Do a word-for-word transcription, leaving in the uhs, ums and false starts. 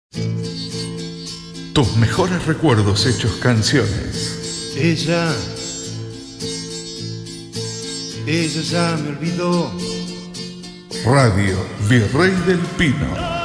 Tus mejores recuerdos hechos canciones. Ella, ella ya me olvidó. Radio Virrey del Pino.